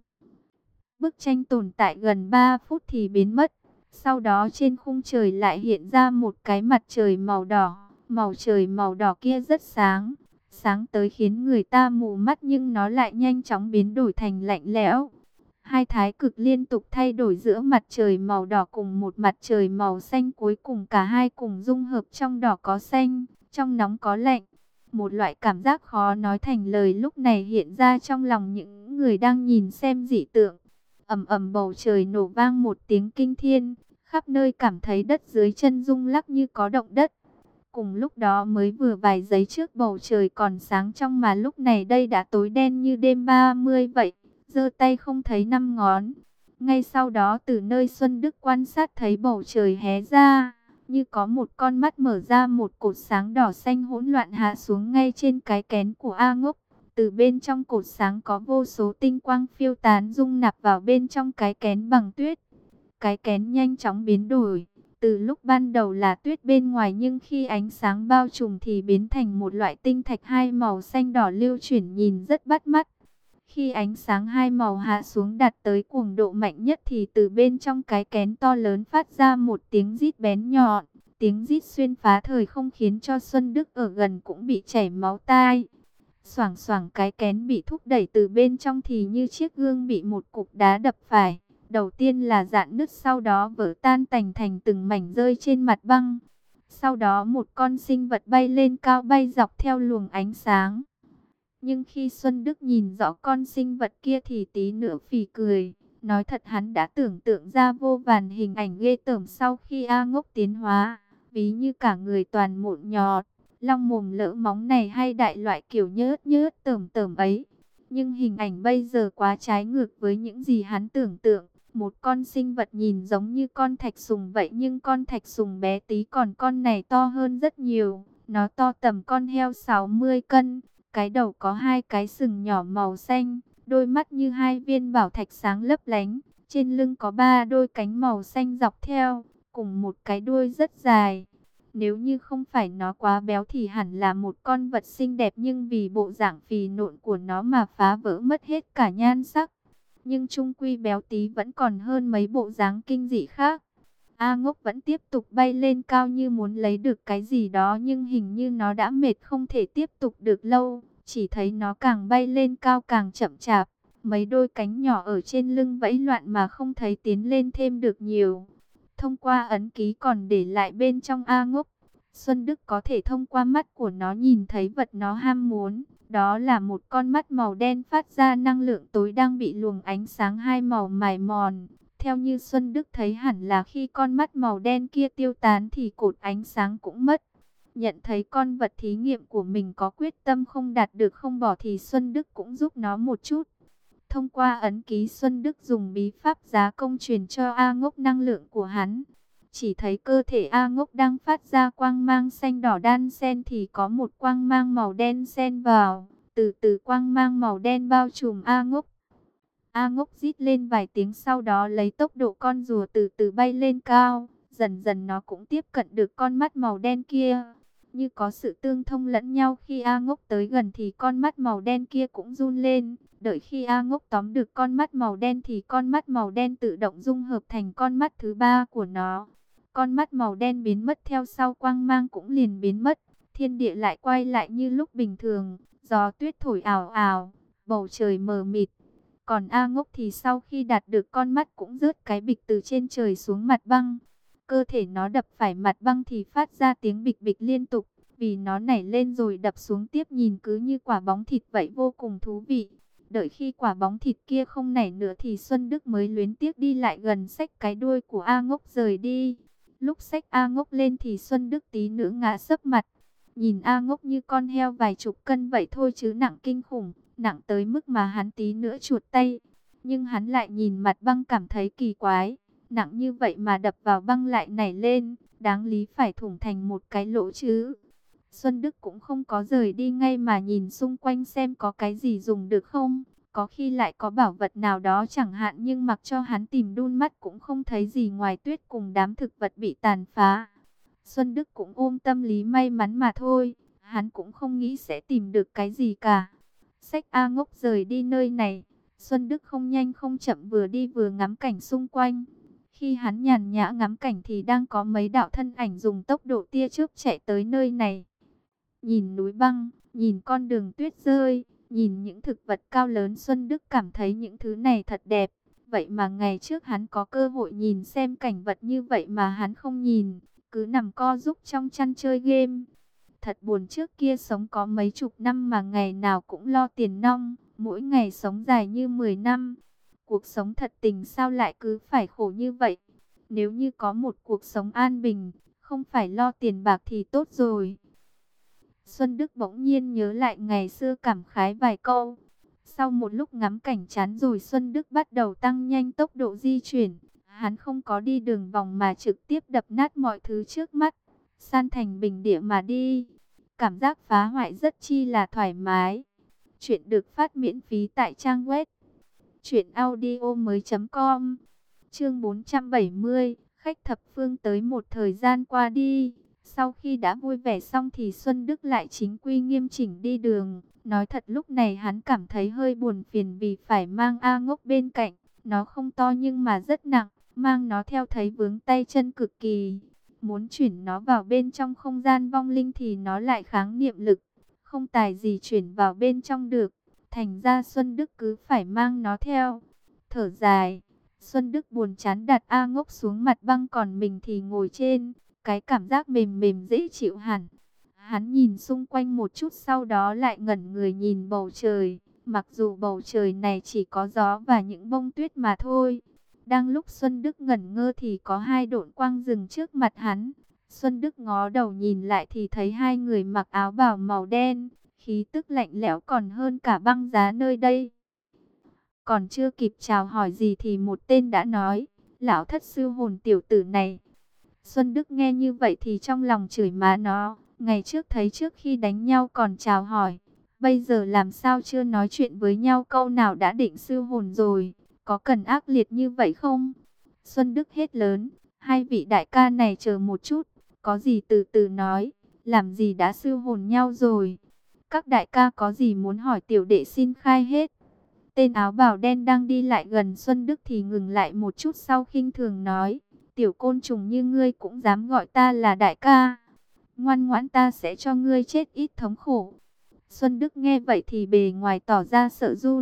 Bức tranh tồn tại gần ba phút thì biến mất. Sau đó trên khung trời lại hiện ra một cái mặt trời màu đỏ. Màu trời màu đỏ kia rất sáng, sáng tới khiến người ta mù mắt, nhưng nó lại nhanh chóng biến đổi thành lạnh lẽo. Hai thái cực liên tục thay đổi giữa mặt trời màu đỏ cùng một mặt trời màu xanh, cuối cùng cả hai cùng dung hợp, trong đỏ có xanh, trong nóng có lạnh. Một loại cảm giác khó nói thành lời lúc này hiện ra trong lòng những người đang nhìn xem dị tượng. Ầm ầm, bầu trời nổ vang một tiếng kinh thiên, khắp nơi cảm thấy đất dưới chân rung lắc như có động đất. Cùng lúc đó mới vừa vài giây trước bầu trời còn sáng trong mà lúc này đây đã tối đen như đêm ba mươi vậy, giơ tay không thấy năm ngón. Ngay sau đó từ nơi Xuân Đức quan sát thấy bầu trời hé ra, như có một con mắt mở ra, một cột sáng đỏ xanh hỗn loạn hạ xuống ngay trên cái kén của A Ngốc. Từ bên trong cột sáng có vô số tinh quang phiêu tán dung nạp vào bên trong cái kén bằng tuyết. Cái kén nhanh chóng biến đổi, từ lúc ban đầu là tuyết bên ngoài, nhưng khi ánh sáng bao trùm thì biến thành một loại tinh thạch hai màu xanh đỏ lưu chuyển, nhìn rất bắt mắt. Khi ánh sáng hai màu hạ xuống đạt tới cuồng độ mạnh nhất thì từ bên trong cái kén to lớn phát ra một tiếng rít bén nhọn. Tiếng rít xuyên phá thời không khiến cho Xuân Đức ở gần cũng bị chảy máu tai. Xoảng xoảng, cái kén bị thúc đẩy từ bên trong thì như chiếc gương bị một cục đá đập phải. Đầu tiên là rạn nứt, sau đó vỡ tan tành thành từng mảnh rơi trên mặt băng. Sau đó một con sinh vật bay lên cao, bay dọc theo luồng ánh sáng. Nhưng khi Xuân Đức nhìn rõ con sinh vật kia thì tí nữa phì cười. Nói thật, hắn đã tưởng tượng ra vô vàn hình ảnh ghê tởm sau khi A Ngốc tiến hóa. Ví như cả người toàn mụn nhọt, long mồm lỡ móng này, hay đại loại kiểu nhớt nhớt tởm tởm ấy. Nhưng hình ảnh bây giờ quá trái ngược với những gì hắn tưởng tượng. Một con sinh vật nhìn giống như con thạch sùng vậy, nhưng con thạch sùng bé tí, còn con này to hơn rất nhiều. Nó to tầm con heo sáu mươi cân, cái đầu có hai cái sừng nhỏ màu xanh, đôi mắt như hai viên bảo thạch sáng lấp lánh, trên lưng có ba đôi cánh màu xanh dọc theo, cùng một cái đuôi rất dài. Nếu như không phải nó quá béo thì hẳn là một con vật xinh đẹp, nhưng vì bộ dạng phì nộn của nó mà phá vỡ mất hết cả nhan sắc. Nhưng chung quy béo tí vẫn còn hơn mấy bộ dáng kinh dị khác. A Ngốc vẫn tiếp tục bay lên cao như muốn lấy được cái gì đó, nhưng hình như nó đã mệt không thể tiếp tục được lâu. Chỉ thấy nó càng bay lên cao càng chậm chạp. Mấy đôi cánh nhỏ ở trên lưng vẫy loạn mà không thấy tiến lên thêm được nhiều. Thông qua ấn ký còn để lại bên trong A Ngốc, Xuân Đức có thể thông qua mắt của nó nhìn thấy vật nó ham muốn. Đó là một con mắt màu đen phát ra năng lượng tối đang bị luồng ánh sáng hai màu mài mòn. Theo như Xuân Đức thấy hẳn là khi con mắt màu đen kia tiêu tán thì cột ánh sáng cũng mất. Nhận thấy con vật thí nghiệm của mình có quyết tâm không đạt được không bỏ thì Xuân Đức cũng giúp nó một chút. Thông qua ấn ký, Xuân Đức dùng bí pháp giá công truyền cho A Ngốc năng lượng của hắn. Chỉ thấy cơ thể A Ngốc đang phát ra quang mang xanh đỏ đan xen thì có một quang mang màu đen xen vào. Từ từ quang mang màu đen bao trùm A Ngốc. A Ngốc rít lên vài tiếng, sau đó lấy tốc độ con rùa từ từ bay lên cao. Dần dần nó cũng tiếp cận được con mắt màu đen kia. Như có sự tương thông lẫn nhau, khi A Ngốc tới gần thì con mắt màu đen kia cũng run lên. Đợi khi A Ngốc tóm được con mắt màu đen thì con mắt màu đen tự động dung hợp thành con mắt thứ ba của nó. Con mắt màu đen biến mất theo sau, quang mang cũng liền biến mất. Thiên địa lại quay lại như lúc bình thường. Gió tuyết thổi ào ào, bầu trời mờ mịt. Còn A Ngốc thì sau khi đạt được con mắt cũng rớt cái bịch từ trên trời xuống mặt băng. Cơ thể nó đập phải mặt băng thì phát ra tiếng bịch bịch liên tục. Vì nó nảy lên rồi đập xuống tiếp, nhìn cứ như quả bóng thịt vậy, vô cùng thú vị. Đợi khi quả bóng thịt kia không nảy nữa thì Xuân Đức mới luyến tiếc đi lại gần xách cái đuôi của A Ngốc rời đi. Lúc xách A Ngốc lên thì Xuân Đức tí nữa ngã sấp mặt. Nhìn A Ngốc như con heo vài chục cân vậy thôi chứ nặng kinh khủng, nặng tới mức mà hắn tí nữa chuột tay. Nhưng hắn lại nhìn mặt băng cảm thấy kỳ quái, nặng như vậy mà đập vào băng lại nảy lên, đáng lý phải thủng thành một cái lỗ chứ. Xuân Đức cũng không có rời đi ngay mà nhìn xung quanh xem có cái gì dùng được không. Có khi lại có bảo vật nào đó chẳng hạn, nhưng mặc cho hắn tìm đun mắt cũng không thấy gì ngoài tuyết cùng đám thực vật bị tàn phá. Xuân Đức cũng ôm tâm lý may mắn mà thôi, hắn cũng không nghĩ sẽ tìm được cái gì cả. Xách A Ngốc rời đi nơi này, Xuân Đức không nhanh không chậm vừa đi vừa ngắm cảnh xung quanh. Khi hắn nhàn nhã ngắm cảnh thì đang có mấy đạo thân ảnh dùng tốc độ tia chớp chạy tới nơi này. Nhìn núi băng, nhìn con đường tuyết rơi, nhìn những thực vật cao lớn, Xuân Đức cảm thấy những thứ này thật đẹp. Vậy mà ngày trước hắn có cơ hội nhìn xem cảnh vật như vậy mà hắn không nhìn, cứ nằm co giúp trong chăn chơi game. Thật buồn, trước kia sống có mấy chục năm mà ngày nào cũng lo tiền nong, mỗi ngày sống dài như mười năm. Cuộc sống thật tình sao lại cứ phải khổ như vậy? Nếu như có một cuộc sống an bình, không phải lo tiền bạc thì tốt rồi. Xuân Đức bỗng nhiên nhớ lại ngày xưa, cảm khái vài câu. Sau một lúc ngắm cảnh chán rồi, Xuân Đức bắt đầu tăng nhanh tốc độ di chuyển. Hắn không có đi đường vòng mà trực tiếp đập nát mọi thứ trước mắt, san thành bình địa mà đi. Cảm giác phá hoại rất chi là thoải mái. Chuyện được phát miễn phí tại trang web truyện audio mới chấm com. Chương bốn trăm bảy mươi, khách thập phương tới. Một thời gian qua đi, sau khi đã vui vẻ xong thì Xuân Đức lại chính quy nghiêm chỉnh đi đường. Nói thật lúc này hắn cảm thấy hơi buồn phiền vì phải mang A Ngốc bên cạnh. Nó không to nhưng mà rất nặng, mang nó theo thấy vướng tay chân cực kỳ. Muốn chuyển nó vào bên trong không gian vong linh thì nó lại kháng niệm lực, không tài gì chuyển vào bên trong được. Thành ra Xuân Đức cứ phải mang nó theo. Thở dài, Xuân Đức buồn chán đặt A Ngốc xuống mặt băng, còn mình thì ngồi trên. Cái cảm giác mềm mềm dễ chịu hẳn. Hắn nhìn xung quanh một chút, sau đó lại ngẩn người nhìn bầu trời. Mặc dù bầu trời này chỉ có gió và những bông tuyết mà thôi. Đang lúc Xuân Đức ngẩn ngơ thì có hai độn quang dừng trước mặt hắn. Xuân Đức ngó đầu nhìn lại thì thấy hai người mặc áo bào màu đen, khí tức lạnh lẽo còn hơn cả băng giá nơi đây. Còn chưa kịp chào hỏi gì thì một tên đã nói: "Lão thất sư hồn tiểu tử này." Xuân Đức nghe như vậy thì trong lòng chửi má nó, ngày trước thấy trước khi đánh nhau còn chào hỏi, bây giờ làm sao chưa nói chuyện với nhau câu nào đã định sư hồn rồi, có cần ác liệt như vậy không? Xuân Đức hết lớn: "Hai vị đại ca này chờ một chút, có gì từ từ nói, làm gì đã sư hồn nhau rồi. Các đại ca có gì muốn hỏi tiểu đệ xin khai hết." Tên áo bào đen đang đi lại gần Xuân Đức thì ngừng lại một chút, sau khinh thường nói: "Tiểu côn trùng như ngươi cũng dám gọi ta là đại ca. Ngoan ngoãn, ta sẽ cho ngươi chết ít thống khổ." Xuân Đức nghe vậy thì bề ngoài tỏ ra sợ run,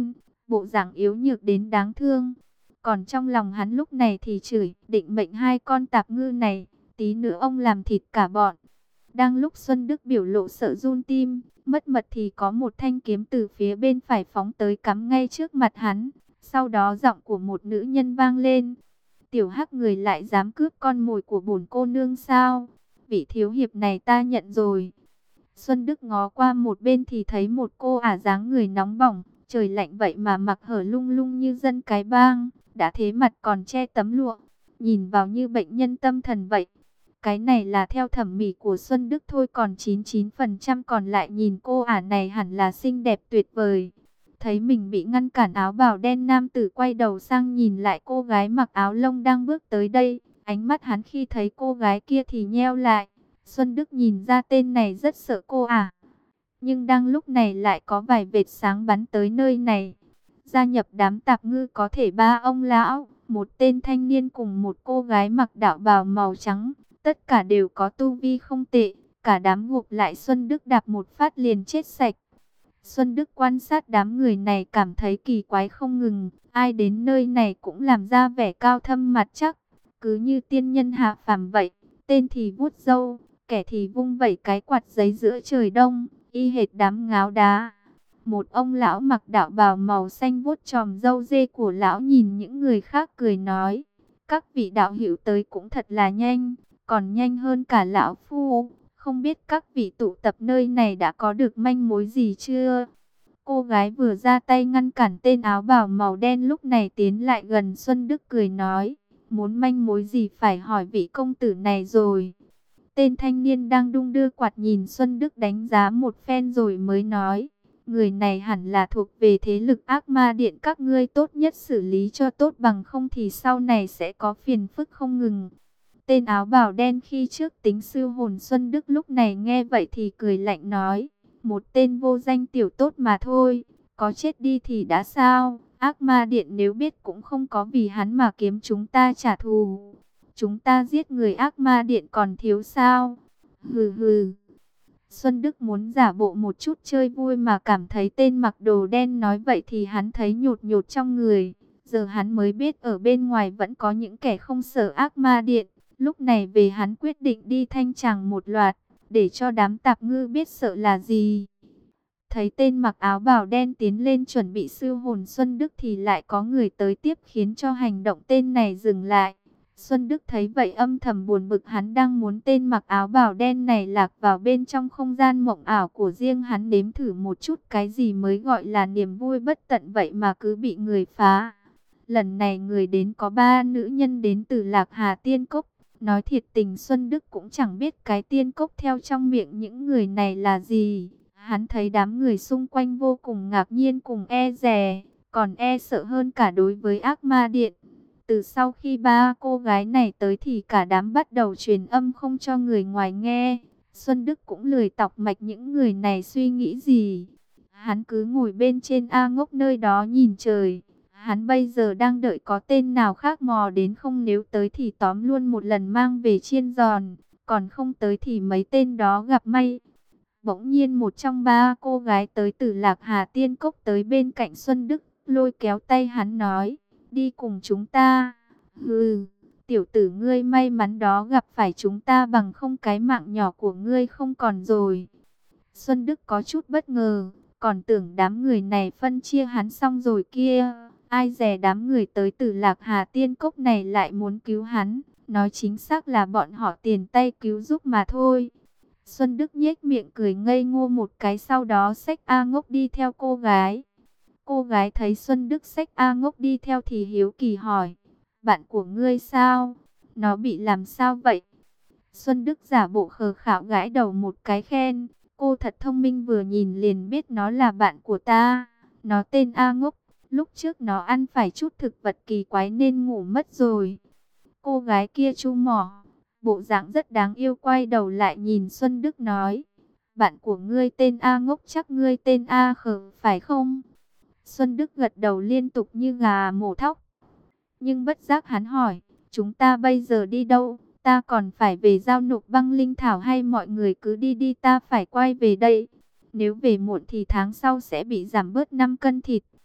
bộ dạng yếu nhược đến đáng thương. Còn trong lòng hắn lúc này thì chửi, định mệnh hai con tạp ngư này, tí nữa ông làm thịt cả bọn. Đang lúc Xuân Đức biểu lộ sợ run tim, mất mật thì có một thanh kiếm từ phía bên phải phóng tới cắm ngay trước mặt hắn. Sau đó giọng của một nữ nhân vang lên. Tiểu Hắc, người lại dám cướp con mồi của bổn cô nương sao? Vị thiếu hiệp này ta nhận rồi. Xuân Đức ngó qua một bên thì thấy một cô ả dáng người nóng bỏng, trời lạnh vậy mà mặc hở lung lung như dân cái bang, đã thế mặt còn che tấm lụa, nhìn vào như bệnh nhân tâm thần vậy. Cái này là theo thẩm mỹ của Xuân Đức thôi, còn chín mươi chín phần trăm còn lại nhìn cô ả này hẳn là xinh đẹp tuyệt vời. Thấy mình bị ngăn cản, áo bào đen nam tử quay đầu sang nhìn lại cô gái mặc áo lông đang bước tới đây. Ánh mắt hắn khi thấy cô gái kia thì nheo lại. Xuân Đức nhìn ra tên này rất sợ cô ả. Nhưng đang lúc này lại có vài vệt sáng bắn tới nơi này. Gia nhập đám tạp ngư có thể ba ông lão, một tên thanh niên cùng một cô gái mặc đạo bào màu trắng. Tất cả đều có tu vi không tệ. Cả đám gục lại Xuân Đức đạp một phát liền chết sạch. Xuân Đức quan sát đám người này cảm thấy kỳ quái không ngừng. Ai đến nơi này cũng làm ra vẻ cao thâm mặt chắc, cứ như tiên nhân hạ phàm vậy. Tên thì vuốt râu, kẻ thì vung vẩy cái quạt giấy giữa trời đông, y hệt đám ngáo đá. Một ông lão mặc đạo bào màu xanh vuốt chòm râu dê của lão nhìn những người khác cười nói: các vị đạo hữu tới cũng thật là nhanh, còn nhanh hơn cả lão phu. Không biết các vị tụ tập nơi này đã có được manh mối gì chưa? Cô gái vừa ra tay ngăn cản tên áo bào màu đen lúc này tiến lại gần Xuân Đức cười nói: muốn manh mối gì phải hỏi vị công tử này rồi. Tên thanh niên đang đung đưa quạt nhìn Xuân Đức đánh giá một phen rồi mới nói: người này hẳn là thuộc về thế lực ác ma điện, các ngươi tốt nhất xử lý cho tốt, bằng không thì sau này sẽ có phiền phức không ngừng. Tên áo bào đen khi trước tính sư hồn Xuân Đức lúc này nghe vậy thì cười lạnh nói: một tên vô danh tiểu tốt mà thôi, có chết đi thì đã sao? Ác ma điện nếu biết cũng không có vì hắn mà kiếm chúng ta trả thù. Chúng ta giết người ác ma điện còn thiếu sao? Hừ hừ. Xuân Đức muốn giả bộ một chút chơi vui mà cảm thấy tên mặc đồ đen nói vậy thì hắn thấy nhột nhột trong người. Giờ hắn mới biết ở bên ngoài vẫn có những kẻ không sợ ác ma điện. Lúc này về hắn quyết định đi thanh tràng một loạt, để cho đám tạp ngư biết sợ là gì. Thấy tên mặc áo bào đen tiến lên chuẩn bị siêu hồn Xuân Đức thì lại có người tới tiếp khiến cho hành động tên này dừng lại. Xuân Đức thấy vậy âm thầm buồn bực, hắn đang muốn tên mặc áo bào đen này lạc vào bên trong không gian mộng ảo của riêng hắn nếm thử một chút cái gì mới gọi là niềm vui bất tận, vậy mà cứ bị người phá. Lần này người đến có ba nữ nhân đến từ Lạc Hà Tiên Cốc. Nói thiệt tình Xuân Đức cũng chẳng biết cái tiên cốc theo trong miệng những người này là gì. Hắn thấy đám người xung quanh vô cùng ngạc nhiên cùng e dè, còn e sợ hơn cả đối với ác ma điện. Từ sau khi ba cô gái này tới thì cả đám bắt đầu truyền âm không cho người ngoài nghe. Xuân Đức cũng lười tọc mạch những người này suy nghĩ gì. Hắn cứ ngồi bên trên A Ngốc nơi đó nhìn trời. Hắn bây giờ đang đợi có tên nào khác mò đến, không nếu tới thì tóm luôn một lần mang về chiên giòn, còn không tới thì mấy tên đó gặp may. Bỗng nhiên một trong ba cô gái tới từ Lạc Hà Tiên Cốc tới bên cạnh Xuân Đức, lôi kéo tay hắn nói: đi cùng chúng ta. Hừ, tiểu tử ngươi may mắn đó gặp phải chúng ta, bằng không cái mạng nhỏ của ngươi không còn rồi. Xuân Đức có chút bất ngờ, còn tưởng đám người này phân chia hắn xong rồi kia. Ai dè đám người tới từ Lạc Hà Tiên Cốc này lại muốn cứu hắn. Nói chính xác là bọn họ tiền tay cứu giúp mà thôi. Xuân Đức nhếch miệng cười ngây ngô một cái, sau đó xách A Ngốc đi theo cô gái. Cô gái thấy Xuân Đức xách A Ngốc đi theo thì hiếu kỳ hỏi: bạn của ngươi sao? Nó bị làm sao vậy? Xuân Đức giả bộ khờ khạo gãi đầu một cái khen: cô thật thông minh, vừa nhìn liền biết nó là bạn của ta. Nó tên A Ngốc. Lúc trước nó ăn phải chút thực vật kỳ quái nên ngủ mất rồi. Cô gái kia chu mỏ, bộ dạng rất đáng yêu, quay đầu lại nhìn Xuân Đức nói: bạn của ngươi tên A Ngốc, chắc ngươi tên A Khờ phải không? Xuân Đức gật đầu liên tục như gà mổ thóc. Nhưng bất giác hắn hỏi: chúng ta bây giờ đi đâu? Ta còn phải về giao nộp băng linh thảo, hay mọi người cứ đi đi, ta phải quay về đây. Nếu về muộn thì tháng sau sẽ bị giảm bớt năm cân thịt.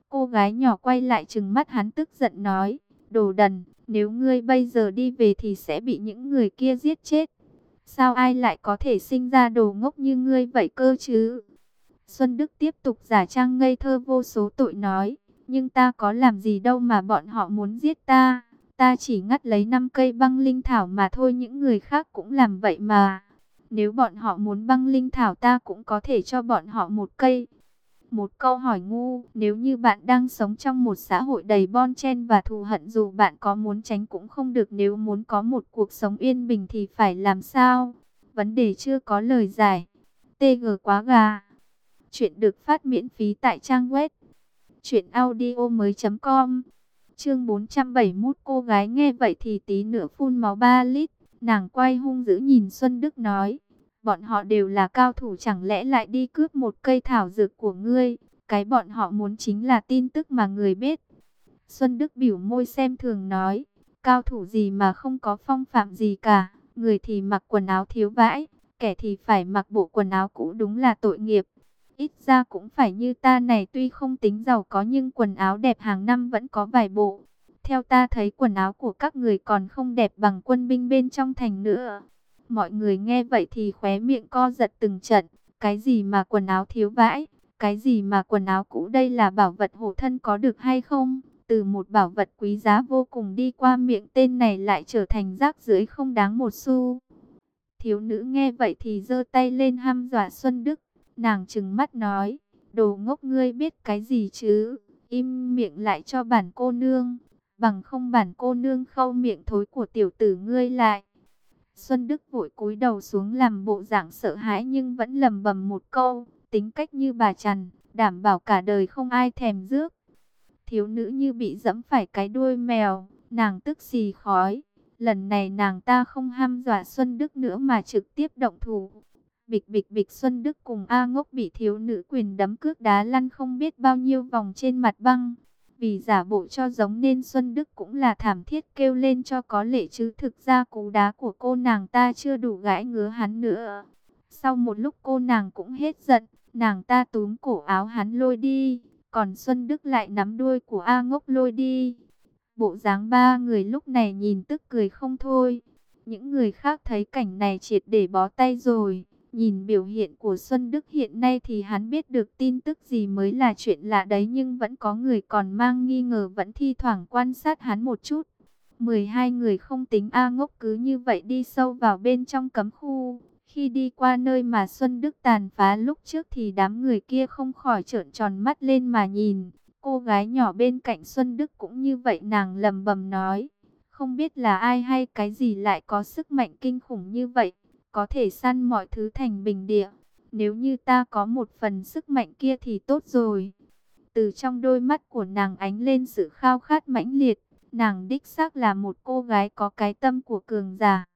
Cô gái nhỏ quay lại trừng mắt hắn tức giận nói, đồ đần, nếu ngươi bây giờ đi về thì sẽ bị những người kia giết chết. Sao ai lại có thể sinh ra đồ ngốc như ngươi vậy cơ chứ? Xuân Đức tiếp tục giả trang ngây thơ vô số tội nói, nhưng ta có làm gì đâu mà bọn họ muốn giết ta. Ta chỉ ngắt lấy năm cây băng linh thảo mà thôi, những người khác cũng làm vậy mà. Nếu bọn họ muốn băng linh thảo ta cũng có thể cho bọn họ một cây. Một câu hỏi ngu, nếu như bạn đang sống trong một xã hội đầy bon chen và thù hận, dù bạn có muốn tránh cũng không được. Nếu muốn có một cuộc sống yên bình thì phải làm sao? Vấn đề chưa có lời giải. tê giê quá gà. Chuyện được phát miễn phí tại trang web truyện audio mới chấm com. Chương bốn trăm bảy mươi mốt. Cô gái nghe vậy thì tí nữa phun máu ba lít. Nàng quay hung dữ nhìn Xuân Đức nói, bọn họ đều là cao thủ, chẳng lẽ lại đi cướp một cây thảo dược của ngươi? Cái bọn họ muốn chính là tin tức mà người biết. Xuân Đức bĩu môi xem thường nói, cao thủ gì mà không có phong phạm gì cả. Người thì mặc quần áo thiếu vải, kẻ thì phải mặc bộ quần áo cũ, đúng là tội nghiệp. Ít ra cũng phải như ta này, tuy không tính giàu có nhưng quần áo đẹp hàng năm vẫn có vài bộ. Theo ta thấy quần áo của các người còn không đẹp bằng quân binh bên trong thành nữa. Mọi người nghe vậy thì khóe miệng co giật từng trận. Cái gì mà quần áo thiếu vải, cái gì mà quần áo cũ, đây là bảo vật hộ thân có được hay không? Từ một bảo vật quý giá vô cùng đi qua miệng tên này lại trở thành rác rưởi không đáng một xu. Thiếu nữ nghe vậy thì giơ tay lên hăm dọa Xuân Đức. Nàng trừng mắt nói, đồ ngốc, ngươi biết cái gì chứ? Im miệng lại cho bản cô nương, bằng không bản cô nương khâu miệng thối của tiểu tử ngươi lại. Xuân Đức vội cúi đầu xuống làm bộ dạng sợ hãi nhưng vẫn lầm bầm một câu, tính cách như bà Trần, đảm bảo cả đời không ai thèm rước. Thiếu nữ như bị dẫm phải cái đuôi mèo, nàng tức xì khói. Lần này nàng ta không hăm dọa Xuân Đức nữa mà trực tiếp động thủ. Bịch bịch bịch, Xuân Đức cùng A Ngốc bị thiếu nữ quyền đấm cước đá lăn không biết bao nhiêu vòng trên mặt băng. Vì giả bộ cho giống nên Xuân Đức cũng là thảm thiết kêu lên cho có lệ, chứ thực ra cú đá của cô nàng ta chưa đủ gãi ngứa hắn nữa. Sau một lúc cô nàng cũng hết giận, nàng ta túm cổ áo hắn lôi đi, còn Xuân Đức lại nắm đuôi của A Ngốc lôi đi. Bộ dáng ba người lúc này nhìn tức cười không thôi. Những người khác thấy cảnh này triệt để bó tay rồi. Nhìn biểu hiện của Xuân Đức hiện nay thì hắn biết được tin tức gì mới là chuyện lạ đấy, nhưng vẫn có người còn mang nghi ngờ, vẫn thi thoảng quan sát hắn một chút. mười hai người không tính A Ngốc cứ như vậy đi sâu vào bên trong cấm khu. Khi đi qua nơi mà Xuân Đức tàn phá lúc trước thì đám người kia không khỏi trợn tròn mắt lên mà nhìn. Cô gái nhỏ bên cạnh Xuân Đức cũng như vậy, nàng lầm bầm nói, không biết là ai hay cái gì lại có sức mạnh kinh khủng như vậy, có thể săn mọi thứ thành bình địa. Nếu như ta có một phần sức mạnh kia thì tốt rồi. Từ trong đôi mắt của nàng ánh lên sự khao khát mãnh liệt. Nàng đích xác là một cô gái có cái tâm của cường giả.